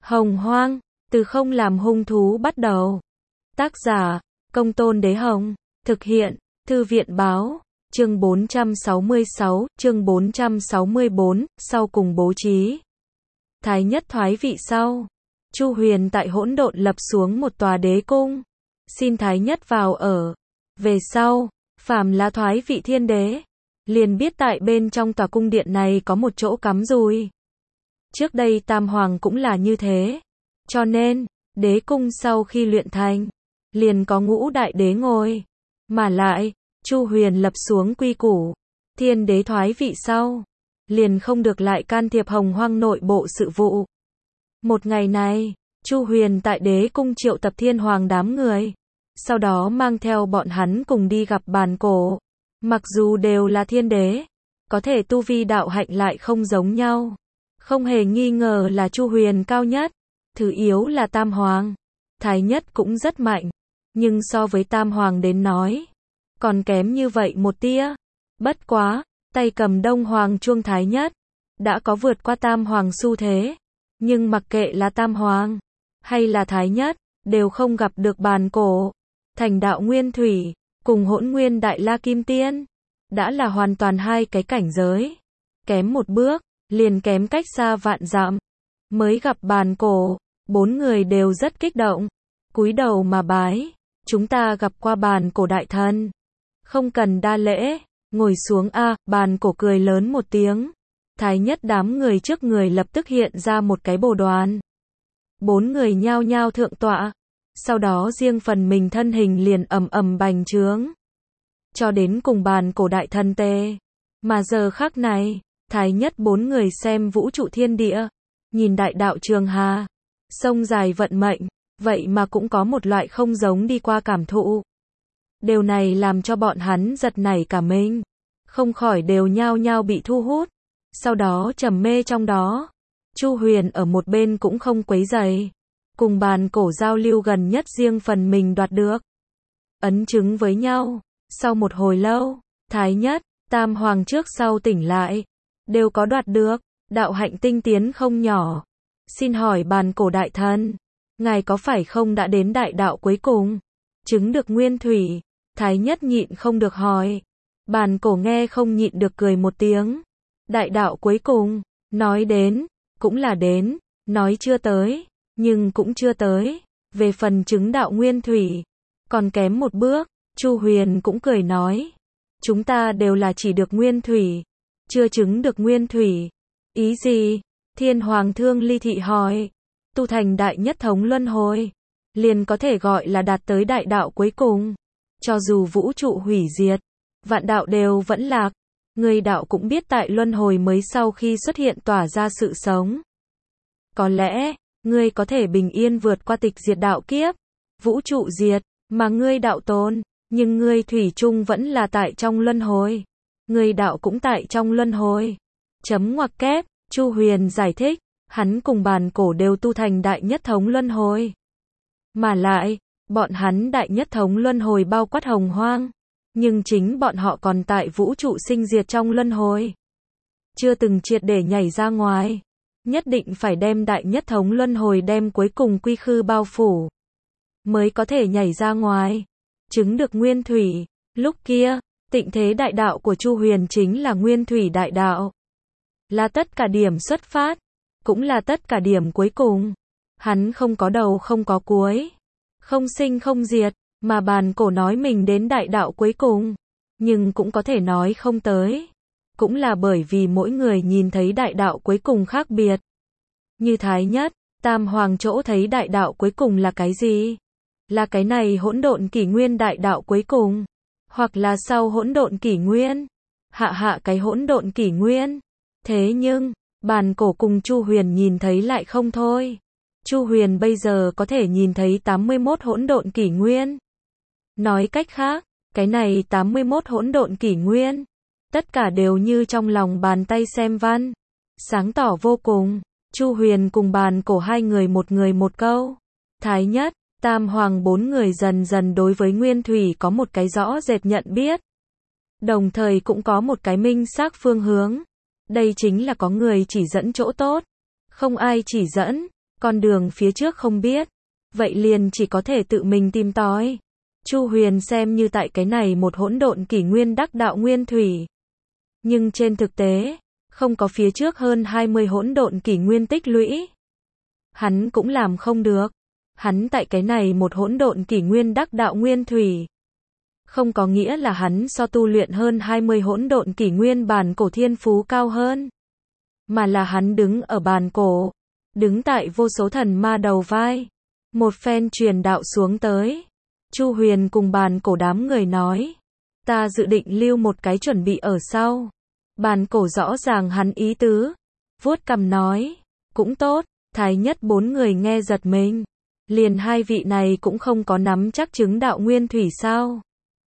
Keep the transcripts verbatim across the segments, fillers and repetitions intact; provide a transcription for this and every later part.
Hồng Hoang, từ không làm hung thú bắt đầu. Tác giả, Công Tôn Đế Hồng. Thực hiện, Thư viện Báo. Chương bốn trăm sáu mươi sáu, chương bốn trăm sáu mươi bốn, sau cùng bố trí. Thái nhất thoái vị sau. Chu Huyền tại hỗn độn lập xuống một tòa đế cung. Xin Thái nhất vào ở. Về sau, phàm là thoái vị thiên đế, liền biết tại bên trong tòa cung điện này có một chỗ cắm dùi. Trước đây Tam Hoàng cũng là như thế. Cho nên, đế cung sau khi luyện thành, liền có ngũ đại đế ngồi. Mà lại, Chu Huyền lập xuống quy củ, thiên đế thoái vị sau, liền không được lại can thiệp Hồng Hoang nội bộ sự vụ. Một ngày này, Chu Huyền tại đế cung triệu tập thiên hoàng đám người, sau đó mang theo bọn hắn cùng đi gặp bàn cổ. Mặc dù đều là thiên đế, có thể tu vi đạo hạnh lại không giống nhau. Không hề nghi ngờ là Chu Huyền cao nhất, thứ yếu là Tam Hoàng. Thái nhất cũng rất mạnh, nhưng so với Tam Hoàng đến nói, còn kém như vậy một tia. Bất quá, tay cầm Đông Hoàng chuông Thái nhất, đã có vượt qua Tam Hoàng xu thế. Nhưng mặc kệ là Tam Hoàng, hay là Thái nhất, đều không gặp được bàn cổ. Thành đạo nguyên thủy, cùng hỗn nguyên đại la kim tiên, đã là hoàn toàn hai cái cảnh giới. Kém một bước, liền kém cách xa vạn dặm. Mới gặp bàn cổ, bốn người đều rất kích động, cúi đầu mà bái. Chúng ta gặp qua bàn cổ đại thần, không cần đa lễ, ngồi xuống a. À, bàn cổ cười lớn một tiếng. Thái nhất đám người trước người lập tức hiện ra một cái bồ đoàn. Bốn người nhao nhao thượng tọa, sau đó riêng phần mình thân hình liền ầm ầm bành trướng, cho đến cùng bàn cổ đại thần tê. Mà giờ khắc này, Thái nhất bốn người xem vũ trụ thiên địa, nhìn đại đạo trường hà, sông dài vận mệnh, vậy mà cũng có một loại không giống đi qua cảm thụ. Điều này làm cho bọn hắn giật nảy cả mình, không khỏi đều nhao nhao bị thu hút, sau đó trầm mê trong đó. Chu Huyền ở một bên cũng không quấy rầy, cùng bàn cổ giao lưu gần nhất riêng phần mình đoạt được. Ấn chứng với nhau, sau một hồi lâu, Thái nhất, Tam Hoàng trước sau tỉnh lại, đều có đoạt được, đạo hạnh tinh tiến không nhỏ. Xin hỏi bàn cổ đại thần, ngài có phải không đã đến đại đạo cuối cùng, chứng được nguyên thủy? Thái nhất nhịn không được hỏi. Bàn cổ nghe không nhịn được cười một tiếng. Đại đạo cuối cùng, nói đến, cũng là đến, nói chưa tới, nhưng cũng chưa tới. Về phần chứng đạo nguyên thủy, còn kém một bước. Chu Huyền cũng cười nói, chúng ta đều là chỉ được nguyên thủy, chưa chứng được nguyên thủy. Ý gì? Thiên Hoàng Thương Ly Thị hỏi. Tu thành đại nhất thống luân hồi, liền có thể gọi là đạt tới đại đạo cuối cùng. Cho dù vũ trụ hủy diệt, vạn đạo đều vẫn lạc, người đạo cũng biết tại luân hồi mới sau khi xuất hiện tỏa ra sự sống. Có lẽ, ngươi có thể bình yên vượt qua tịch diệt đạo kiếp, vũ trụ diệt, mà ngươi đạo tồn, nhưng ngươi thủy chung vẫn là tại trong luân hồi. Ngươi đạo cũng tại trong luân hồi. Chấm ngoặc kép, Chu Huyền giải thích, hắn cùng bàn cổ đều tu thành đại nhất thống luân hồi. Mà lại, bọn hắn đại nhất thống luân hồi bao quát Hồng Hoang, nhưng chính bọn họ còn tại vũ trụ sinh diệt trong luân hồi, chưa từng triệt để nhảy ra ngoài. Nhất định phải đem đại nhất thống luân hồi đem cuối cùng quy khư bao phủ, mới có thể nhảy ra ngoài, chứng được nguyên thủy. Lúc kia, tịnh thế đại đạo của Chu Huyền chính là nguyên thủy đại đạo, là tất cả điểm xuất phát, cũng là tất cả điểm cuối cùng. Hắn không có đầu không có cuối, không sinh không diệt, mà bàn cổ nói mình đến đại đạo cuối cùng, nhưng cũng có thể nói không tới. Cũng là bởi vì mỗi người nhìn thấy đại đạo cuối cùng khác biệt. Như Thái nhất, Tam Hoàng chỗ thấy đại đạo cuối cùng là cái gì? Là cái này hỗn độn kỷ nguyên đại đạo cuối cùng, hoặc là sau hỗn độn kỷ nguyên, hạ hạ cái hỗn độn kỷ nguyên. Thế nhưng, bàn cổ cùng Chu Huyền nhìn thấy lại không thôi. Chu Huyền bây giờ có thể nhìn thấy tám mươi mốt hỗn độn kỷ nguyên. Nói cách khác, cái này tám mươi mốt hỗn độn kỷ nguyên, tất cả đều như trong lòng bàn tay xem văn, sáng tỏ vô cùng. Chu Huyền cùng bàn cổ hai người một người một câu. Thái nhất, Tam Hoàng bốn người dần dần đối với nguyên thủy có một cái rõ rệt nhận biết, đồng thời cũng có một cái minh xác phương hướng. Đây chính là có người chỉ dẫn chỗ tốt, không ai chỉ dẫn, con đường phía trước không biết, vậy liền chỉ có thể tự mình tìm tòi. Chu Huyền xem như tại cái này một hỗn độn kỷ nguyên đắc đạo nguyên thủy. Nhưng trên thực tế, không có phía trước hơn hai mươi hỗn độn kỷ nguyên tích lũy. Hắn cũng làm không được. Hắn tại cái này một hỗn độn kỷ nguyên đắc đạo nguyên thủy. Không có nghĩa là hắn so tu luyện hơn hai mươi hỗn độn kỷ nguyên bản cổ thiên phú cao hơn. Mà là hắn đứng ở bàn cổ. Đứng tại vô số thần ma đầu vai. Một phen truyền đạo xuống tới. Chu Huyền cùng bàn cổ đám người nói. Ta dự định lưu một cái chuẩn bị ở sau. Bàn cổ rõ ràng hắn ý tứ. Vuốt cằm nói. Cũng tốt. Thái nhất bốn người nghe giật mình. Liền hai vị này cũng không có nắm chắc chứng đạo nguyên thủy sao.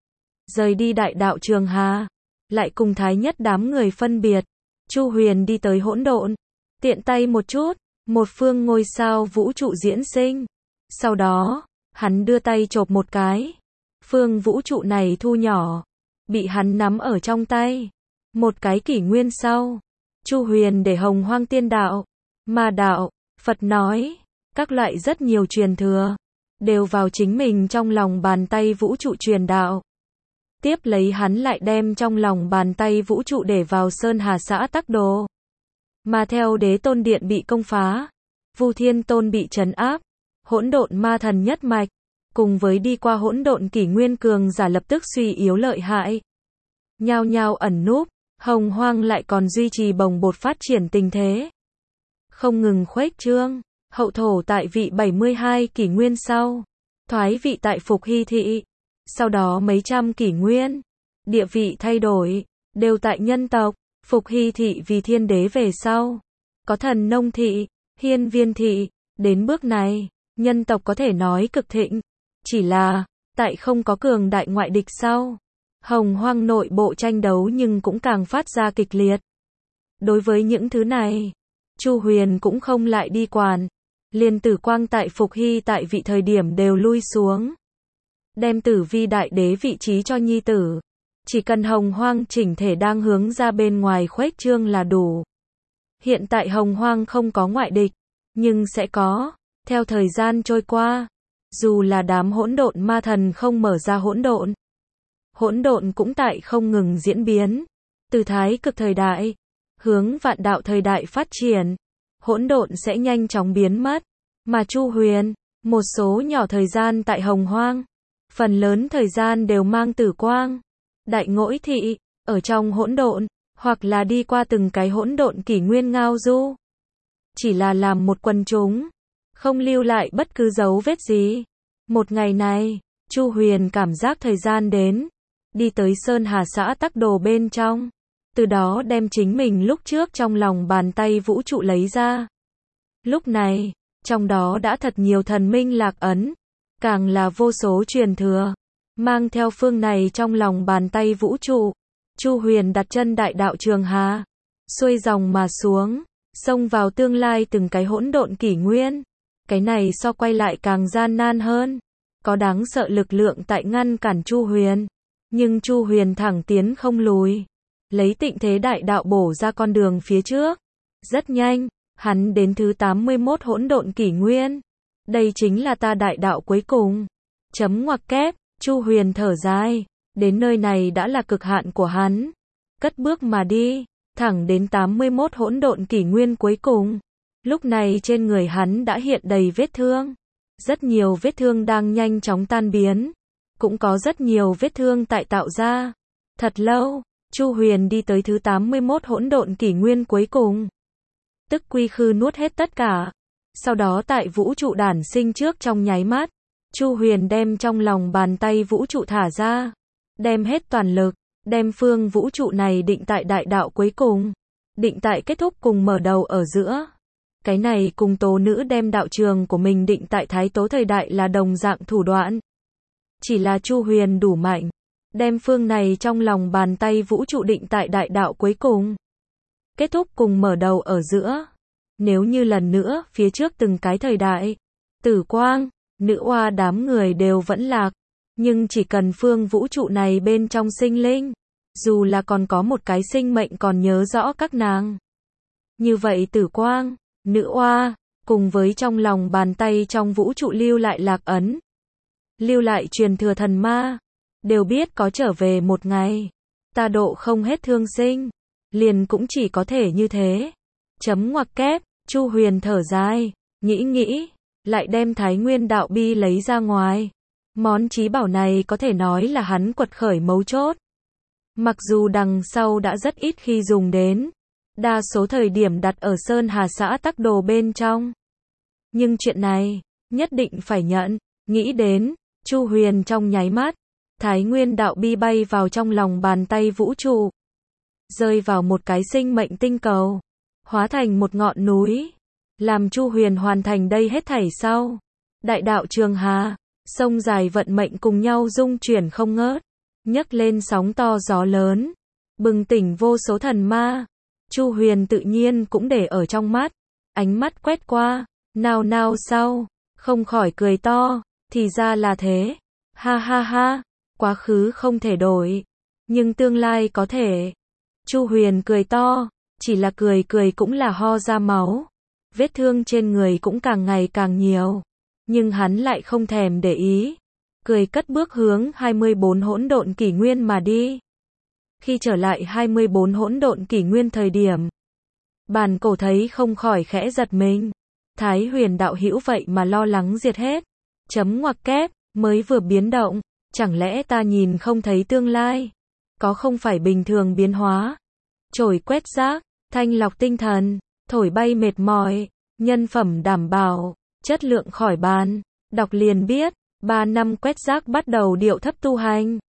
Rời đi đại đạo Trường Hà. Lại cùng thái nhất đám người phân biệt. Chu Huyền đi tới hỗn độn. Tiện tay một chút. Một phương ngôi sao vũ trụ diễn sinh. Sau đó, hắn đưa tay chộp một cái. Phương vũ trụ này thu nhỏ. Bị hắn nắm ở trong tay. Một cái kỷ nguyên sau. Chu Huyền để Hồng Hoang tiên đạo. Ma đạo. Phật nói. Các loại rất nhiều truyền thừa. Đều vào chính mình trong lòng bàn tay vũ trụ truyền đạo. Tiếp lấy hắn lại đem trong lòng bàn tay vũ trụ để vào Sơn Hà xã Tắc Đồ. Mà theo Đế Tôn Điện bị công phá. Vu Thiên Tôn bị trấn áp. Hỗn độn ma thần nhất mạch. Cùng với đi qua hỗn độn kỷ nguyên cường giả lập tức suy yếu lợi hại. Nhao nhao ẩn núp. Hồng Hoang lại còn duy trì bồng bột phát triển tình thế. Không ngừng khuếch trương. Hậu thổ tại vị bảy mươi hai kỷ nguyên sau. Thoái vị tại Phục Hy Thị. Sau đó mấy trăm kỷ nguyên. Địa vị thay đổi. Đều tại nhân tộc. Phục Hy Thị vì thiên đế về sau. Có Thần Nông Thị. Hiên Viên Thị. Đến bước này. Nhân tộc có thể nói cực thịnh. Chỉ là. Tại không có cường đại ngoại địch sau. Hồng Hoang nội bộ tranh đấu nhưng cũng càng phát ra kịch liệt. Đối với những thứ này. Chu Huyền cũng không lại đi quản. Liền Tử Quang tại Phục Hy tại vị thời điểm đều lui xuống. Đem Tử Vi đại đế vị trí cho nhi tử. Chỉ cần Hồng Hoang chỉnh thể đang hướng ra bên ngoài khuếch trương là đủ. Hiện tại Hồng Hoang không có ngoại địch. Nhưng sẽ có. Theo thời gian trôi qua. Dù là đám hỗn độn ma thần không mở ra hỗn độn. Hỗn độn cũng tại không ngừng diễn biến. Từ thái cực thời đại. Hướng vạn đạo thời đại phát triển. Hỗn độn sẽ nhanh chóng biến mất. Mà Chu Huyền, một số nhỏ thời gian tại Hồng Hoang, phần lớn thời gian đều mang Tử Quang, Đại Ngỗi Thị, ở trong hỗn độn, hoặc là đi qua từng cái hỗn độn kỷ nguyên ngao du. Chỉ là làm một quần chúng, không lưu lại bất cứ dấu vết gì. Một ngày này, Chu Huyền cảm giác thời gian đến, đi tới Sơn Hà xã Tắc Đồ bên trong. Từ đó đem chính mình lúc trước trong lòng bàn tay vũ trụ lấy ra. Lúc này, trong đó đã thật nhiều thần minh lạc ấn, càng là vô số truyền thừa, mang theo phương này trong lòng bàn tay vũ trụ. Chu Huyền đặt chân đại đạo Trường Hà, xuôi dòng mà xuống, xông vào tương lai từng cái hỗn độn kỷ nguyên. Cái này so quay lại càng gian nan hơn, có đáng sợ lực lượng tại ngăn cản Chu Huyền, nhưng Chu Huyền thẳng tiến không lùi. Lấy tịnh thế đại đạo bổ ra con đường phía trước. Rất nhanh, hắn đến thứ tám mươi mốt hỗn độn kỷ nguyên. Đây chính là ta đại đạo cuối cùng. Chấm ngoặc kép, Chu Huyền thở dài. Đến nơi này đã là cực hạn của hắn. Cất bước mà đi, thẳng đến tám mươi mốt hỗn độn kỷ nguyên cuối cùng. Lúc này trên người hắn đã hiện đầy vết thương. Rất nhiều vết thương đang nhanh chóng tan biến. Cũng có rất nhiều vết thương tại tạo ra. Thật lâu. Chu Huyền đi tới thứ tám mươi mốt hỗn độn kỷ nguyên cuối cùng. Tức quy khư nuốt hết tất cả. Sau đó tại vũ trụ đản sinh trước trong nháy mắt, Chu Huyền đem trong lòng bàn tay vũ trụ thả ra. Đem hết toàn lực, đem phương vũ trụ này định tại đại đạo cuối cùng. Định tại kết thúc cùng mở đầu ở giữa. Cái này cùng Tố Nữ đem đạo trường của mình định tại Thái Tố thời đại là đồng dạng thủ đoạn. Chỉ là Chu Huyền đủ mạnh. Đem phương này trong lòng bàn tay vũ trụ định tại đại đạo cuối cùng. Kết thúc cùng mở đầu ở giữa. Nếu như lần nữa, phía trước từng cái thời đại, Tử Quang, Nữ Oa đám người đều vẫn lạc. Nhưng chỉ cần phương vũ trụ này bên trong sinh linh, dù là còn có một cái sinh mệnh còn nhớ rõ các nàng. Như vậy Tử Quang, Nữ Oa, cùng với trong lòng bàn tay trong vũ trụ lưu lại lạc ấn, lưu lại truyền thừa thần ma, đều biết có trở về một ngày, ta độ không hết thương sinh, liền cũng chỉ có thể như thế. Chấm ngoặc kép, Chu Huyền thở dài, nghĩ nghĩ, lại đem Thái Nguyên đạo bi lấy ra ngoài. Món trí bảo này có thể nói là hắn quật khởi mấu chốt. Mặc dù đằng sau đã rất ít khi dùng đến, đa số thời điểm đặt ở Sơn Hà xã tắc đồ bên trong. Nhưng chuyện này, nhất định phải nhận, nghĩ đến, Chu Huyền trong nháy mắt, Thái Nguyên đạo bi bay vào trong lòng bàn tay vũ trụ, rơi vào một cái sinh mệnh tinh cầu, hóa thành một ngọn núi, làm Chu Huyền hoàn thành đây hết thảy sau. Đại đạo Trường Hà, sông dài vận mệnh cùng nhau dung chuyển không ngớt, nhấc lên sóng to gió lớn, bừng tỉnh vô số thần ma. Chu Huyền tự nhiên cũng để ở trong mắt, ánh mắt quét qua, nào nào sau, không khỏi cười to, thì ra là thế, ha ha ha, quá khứ không thể đổi, nhưng tương lai có thể. Chu Huyền cười to, chỉ là cười cười cũng là ho ra máu, vết thương trên người cũng càng ngày càng nhiều, nhưng hắn lại không thèm để ý, cười cất bước hướng hai mươi bốn hỗn độn kỷ nguyên mà đi. Khi trở lại hai mươi bốn hỗn độn kỷ nguyên thời điểm, Bàn Cổ thấy không khỏi khẽ giật mình, Thái Huyền đạo hữu vậy mà lo lắng diệt hết. Chấm ngoặc kép, mới vừa biến động, chẳng lẽ ta nhìn không thấy tương lai? Có không phải bình thường biến hóa? Chổi quét rác, thanh lọc tinh thần, thổi bay mệt mỏi, nhân phẩm đảm bảo, chất lượng khỏi bàn. Đọc liền biết, ba năm quét rác bắt đầu điệu thấp tu hành.